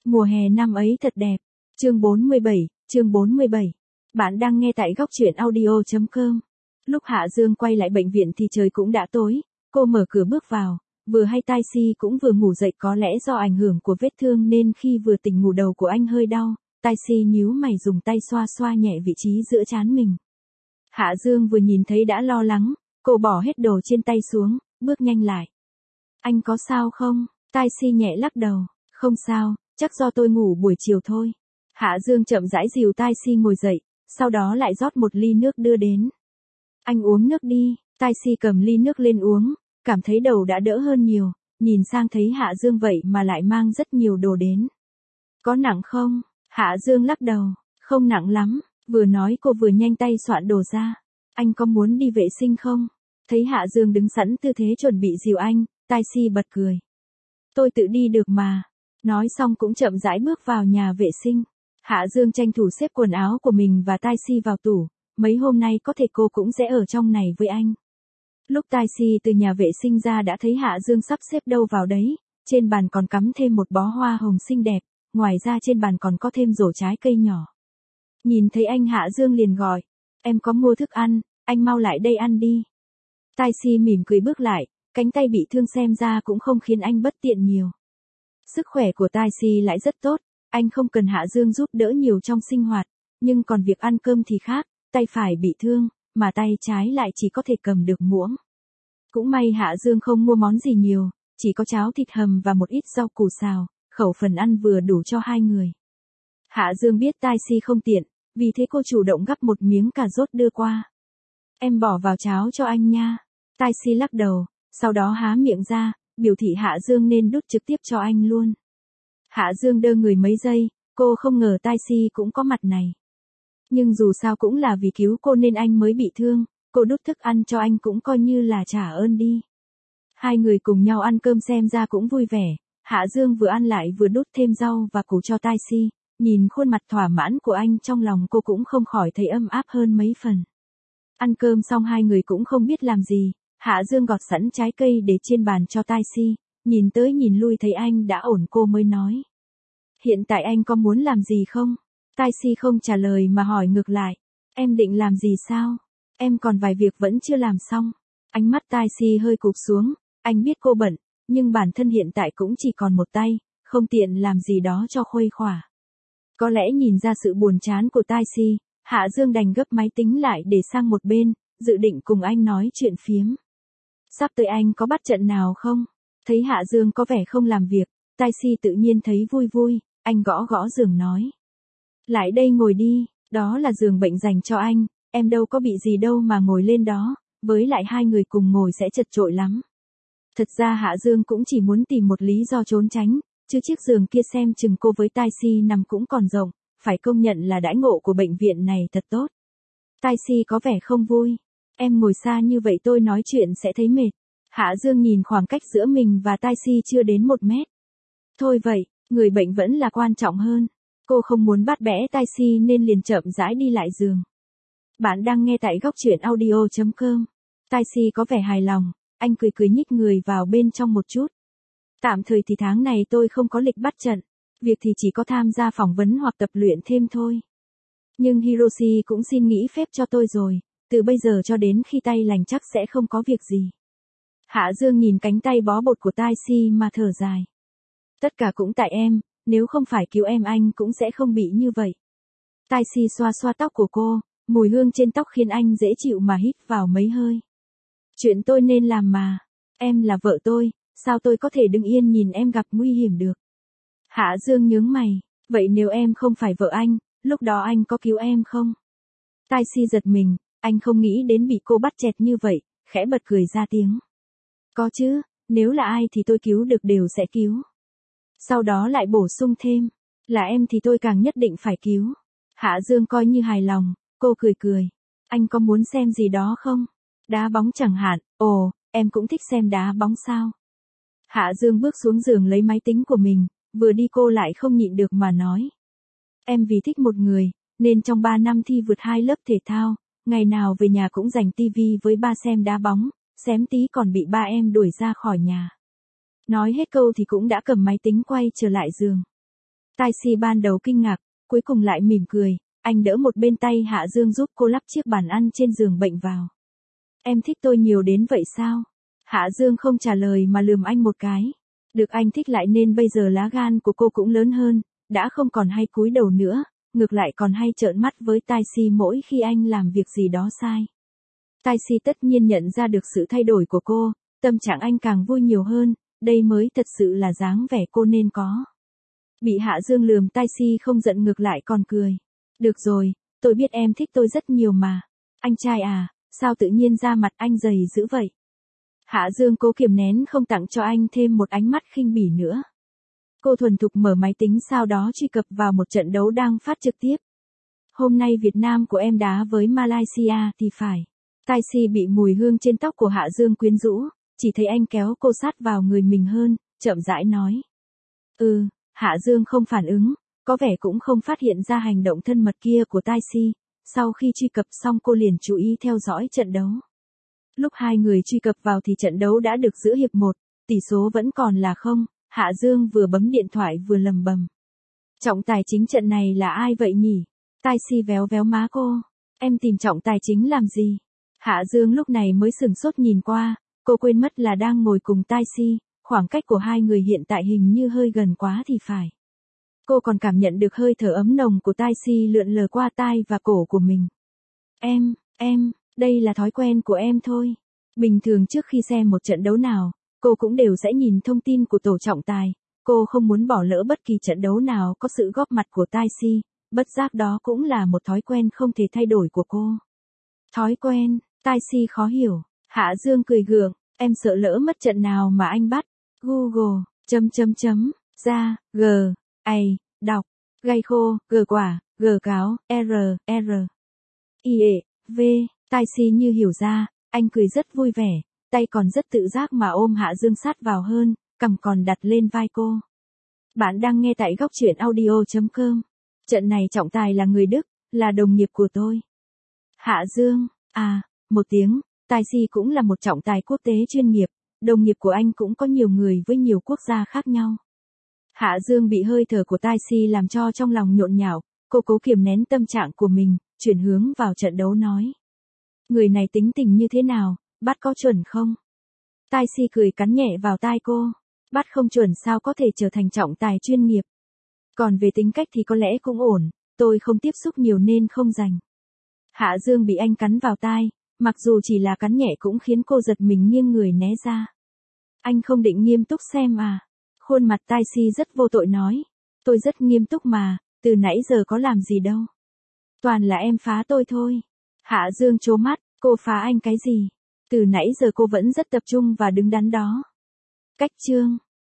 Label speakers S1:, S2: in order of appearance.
S1: Mùa hè năm ấy thật đẹp. Chương 47. Bạn đang nghe tại góc truyện audio.com. Lúc Hạ Dương quay lại bệnh viện thì trời cũng đã tối, cô mở cửa bước vào, vừa hay Tai Si cũng vừa ngủ dậy, có lẽ do ảnh hưởng của vết thương nên khi vừa tỉnh ngủ đầu của anh hơi đau, Tai Si nhíu mày dùng tay xoa xoa nhẹ vị trí giữa trán mình. Hạ Dương vừa nhìn thấy đã lo lắng, cô bỏ hết đồ trên tay xuống, bước nhanh lại. Anh có sao không? Tai Si nhẹ lắc đầu, không sao, chắc do tôi ngủ buổi chiều thôi. Hạ Dương chậm rãi dìu Tai Si ngồi dậy, sau đó lại rót một ly nước đưa đến. Anh uống nước đi. Tai Si cầm ly nước lên uống, cảm thấy đầu đã đỡ hơn nhiều, nhìn sang thấy Hạ Dương vậy mà lại mang rất nhiều đồ đến. Có nặng không? Hạ Dương lắc đầu, không nặng lắm, vừa nói cô vừa nhanh tay soạn đồ ra. Anh có muốn đi vệ sinh không? Thấy Hạ Dương đứng sẵn tư thế chuẩn bị dìu anh, Tai Si bật cười. Tôi tự đi được mà. Nói xong cũng chậm rãi bước vào nhà vệ sinh. Hạ Dương tranh thủ xếp quần áo của mình và Tai Si vào tủ, mấy hôm nay có thể cô cũng sẽ ở trong này với anh. Lúc Tai Si từ nhà vệ sinh ra đã thấy Hạ Dương sắp xếp đâu vào đấy, trên bàn còn cắm thêm một bó hoa hồng xinh đẹp, ngoài ra trên bàn còn có thêm rổ trái cây nhỏ. Nhìn thấy anh Hạ Dương liền gọi, em có mua thức ăn, anh mau lại đây ăn đi. Tai Si mỉm cười bước lại, cánh tay bị thương xem ra cũng không khiến anh bất tiện nhiều. Sức khỏe của Tai Si lại rất tốt, anh không cần Hạ Dương giúp đỡ nhiều trong sinh hoạt, nhưng còn việc ăn cơm thì khác, tay phải bị thương, mà tay trái lại chỉ có thể cầm được muỗng. Cũng may Hạ Dương không mua món gì nhiều, chỉ có cháo thịt hầm và một ít rau củ xào, khẩu phần ăn vừa đủ cho hai người. Hạ Dương biết Tai Si không tiện, vì thế cô chủ động gắp một miếng cà rốt đưa qua. Em bỏ vào cháo cho anh nha. Tai Si lắc đầu, sau đó há miệng ra, biểu thị Hạ Dương nên đút trực tiếp cho anh luôn. Hạ Dương đơ người mấy giây, cô không ngờ Tai Si cũng có mặt này. Nhưng dù sao cũng là vì cứu cô nên anh mới bị thương, cô đút thức ăn cho anh cũng coi như là trả ơn đi. Hai người cùng nhau ăn cơm xem ra cũng vui vẻ, Hạ Dương vừa ăn lại vừa đút thêm rau và củ cho Tai Si, nhìn khuôn mặt thỏa mãn của anh trong lòng cô cũng không khỏi thấy ấm áp hơn mấy phần. Ăn cơm xong hai người cũng không biết làm gì, Hạ Dương gọt sẵn trái cây để trên bàn cho Tai Si, nhìn tới nhìn lui thấy anh đã ổn cô mới nói. Hiện tại anh có muốn làm gì không? Tai Si không trả lời mà hỏi ngược lại. Em định làm gì sao? Em còn vài việc vẫn chưa làm xong. Ánh mắt Tai Si hơi cụp xuống, anh biết cô bận, nhưng bản thân hiện tại cũng chỉ còn một tay, không tiện làm gì đó cho khuây khỏa. Có lẽ nhìn ra sự buồn chán của Tai Si, Hạ Dương đành gấp máy tính lại để sang một bên, dự định cùng anh nói chuyện phiếm. Sắp tới anh có bắt trận nào không? Thấy Hạ Dương có vẻ không làm việc, Tai Si tự nhiên thấy vui vui, anh gõ gõ giường nói. Lại đây ngồi đi, đó là giường bệnh dành cho anh, em đâu có bị gì đâu mà ngồi lên đó, với lại hai người cùng ngồi sẽ chật chội lắm. Thật ra Hạ Dương cũng chỉ muốn tìm một lý do trốn tránh, chứ chiếc giường kia xem chừng cô với Tai Si nằm cũng còn rộng, phải công nhận là đãi ngộ của bệnh viện này thật tốt. Tai Si có vẻ không vui, em ngồi xa như vậy tôi nói chuyện sẽ thấy mệt. Hạ Dương nhìn khoảng cách giữa mình và Tai Si chưa đến 1 mét. Thôi vậy, người bệnh vẫn là quan trọng hơn. Cô không muốn bắt bẽ Tai Si nên liền chậm rãi đi lại giường. Bạn đang nghe tại góc truyện audio.com. Tai Si có vẻ hài lòng, anh cười cười nhích người vào bên trong một chút. Tạm thời thì tháng này tôi không có lịch bắt trận, việc thì chỉ có tham gia phỏng vấn hoặc tập luyện thêm thôi. Nhưng Hiroshi cũng xin nghỉ phép cho tôi rồi, từ bây giờ cho đến khi tay lành chắc sẽ không có việc gì. Hạ Dương nhìn cánh tay bó bột của Tai Si mà thở dài. Tất cả cũng tại em, nếu không phải cứu em anh cũng sẽ không bị như vậy. Tai Si xoa xoa tóc của cô, mùi hương trên tóc khiến anh dễ chịu mà hít vào mấy hơi. Chuyện tôi nên làm mà, em là vợ tôi, sao tôi có thể đứng yên nhìn em gặp nguy hiểm được. Hạ Dương nhướng mày, vậy nếu em không phải vợ anh, lúc đó anh có cứu em không? Tai Si giật mình, anh không nghĩ đến bị cô bắt chẹt như vậy, khẽ bật cười ra tiếng. Có chứ, nếu là ai thì tôi cứu được đều sẽ cứu. Sau đó lại bổ sung thêm, là em thì tôi càng nhất định phải cứu. Hạ Dương coi như hài lòng, cô cười cười. Anh có muốn xem gì đó không? Đá bóng chẳng hạn, ồ, em cũng thích xem đá bóng sao? Hạ Dương bước xuống giường lấy máy tính của mình, vừa đi cô lại không nhịn được mà nói. Em vì thích một người, nên trong 3 năm thi vượt 2 lớp thể thao, ngày nào về nhà cũng dành tivi với ba xem đá bóng, xém tí còn bị ba em đuổi ra khỏi nhà. Nói hết câu thì cũng đã cầm máy tính quay trở lại giường. Tai Si ban đầu kinh ngạc, cuối cùng lại mỉm cười, anh đỡ một bên tay Hạ Dương giúp cô lắp chiếc bàn ăn trên giường bệnh vào. Em thích tôi nhiều đến vậy sao? Hạ Dương không trả lời mà lườm anh một cái. Được anh thích lại nên bây giờ lá gan của cô cũng lớn hơn, đã không còn hay cúi đầu nữa, ngược lại còn hay trợn mắt với Tai Si mỗi khi anh làm việc gì đó sai. Tai Si tất nhiên nhận ra được sự thay đổi của cô, tâm trạng anh càng vui nhiều hơn, đây mới thật sự là dáng vẻ cô nên có. Bị Hạ Dương lườm Tai Si không giận ngược lại còn cười. Được rồi, tôi biết em thích tôi rất nhiều mà. Anh trai à, sao tự nhiên da mặt anh dày dữ vậy? Hạ Dương cố kiềm nén không tặng cho anh thêm một ánh mắt khinh bỉ nữa. Cô thuần thục mở máy tính sau đó truy cập vào một trận đấu đang phát trực tiếp. Hôm nay Việt Nam của em đá với Malaysia thì phải. Tai Si bị mùi hương trên tóc của Hạ Dương quyến rũ, chỉ thấy anh kéo cô sát vào người mình hơn, chậm rãi nói. Hạ Dương không phản ứng, có vẻ cũng không phát hiện ra hành động thân mật kia của Tai Si. Sau khi truy cập xong cô liền chú ý theo dõi trận đấu. Lúc hai người truy cập vào thì trận đấu đã được giữa hiệp 1, tỷ số vẫn còn là 0, Hạ Dương vừa bấm điện thoại vừa lầm bầm. Trọng tài chính trận này là ai vậy nhỉ? Tai Si véo véo má cô. Em tìm trọng tài chính làm gì? Hạ Dương lúc này mới sửng sốt nhìn qua, cô quên mất là đang ngồi cùng Tai Si, khoảng cách của hai người hiện tại hình như hơi gần quá thì phải. Cô còn cảm nhận được hơi thở ấm nồng của Tai Si lượn lờ qua tai và cổ của mình. Em, đây là thói quen của em thôi. Bình thường trước khi xem một trận đấu nào, cô cũng đều sẽ nhìn thông tin của tổ trọng tài. Cô không muốn bỏ lỡ bất kỳ trận đấu nào có sự góp mặt của Tai Si, bất giác đó cũng là một thói quen không thể thay đổi của cô. Thói quen, Tai Si khó hiểu. Hạ Dương cười gượng, em sợ lỡ mất trận nào mà anh bắt. Google, ra, g, đọc, gai khô, g quả, g cáo, r, v. Tai Si như hiểu ra, anh cười rất vui vẻ, tay còn rất tự giác mà ôm Hạ Dương sát vào hơn, cằm còn đặt lên vai cô. Bạn đang nghe tại góc truyện audio.com. Trận này trọng tài là người Đức, là đồng nghiệp của tôi. Hạ Dương, một tiếng, Tai Si cũng là một trọng tài quốc tế chuyên nghiệp, đồng nghiệp của anh cũng có nhiều người với nhiều quốc gia khác nhau. Hạ Dương bị hơi thở của Tai Si làm cho trong lòng nhộn nhạo, cô cố kiềm nén tâm trạng của mình, chuyển hướng vào trận đấu nói. Người này tính tình như thế nào, bắt có chuẩn không? Tai Si cười cắn nhẹ vào tai cô. Bắt không chuẩn sao có thể trở thành trọng tài chuyên nghiệp. Còn về tính cách thì có lẽ cũng ổn, tôi không tiếp xúc nhiều nên không rành. Hạ Dương bị anh cắn vào tai, mặc dù chỉ là cắn nhẹ cũng khiến cô giật mình nghiêng người né ra. Anh không định nghiêm túc xem à? Khuôn mặt Tai Si rất vô tội nói. Tôi rất nghiêm túc mà, từ nãy giờ có làm gì đâu. Toàn là em phá tôi thôi. Hạ Dương trố mắt, cô phá anh cái gì? Từ nãy giờ cô vẫn rất tập trung và đứng đắn đó. Cách chương.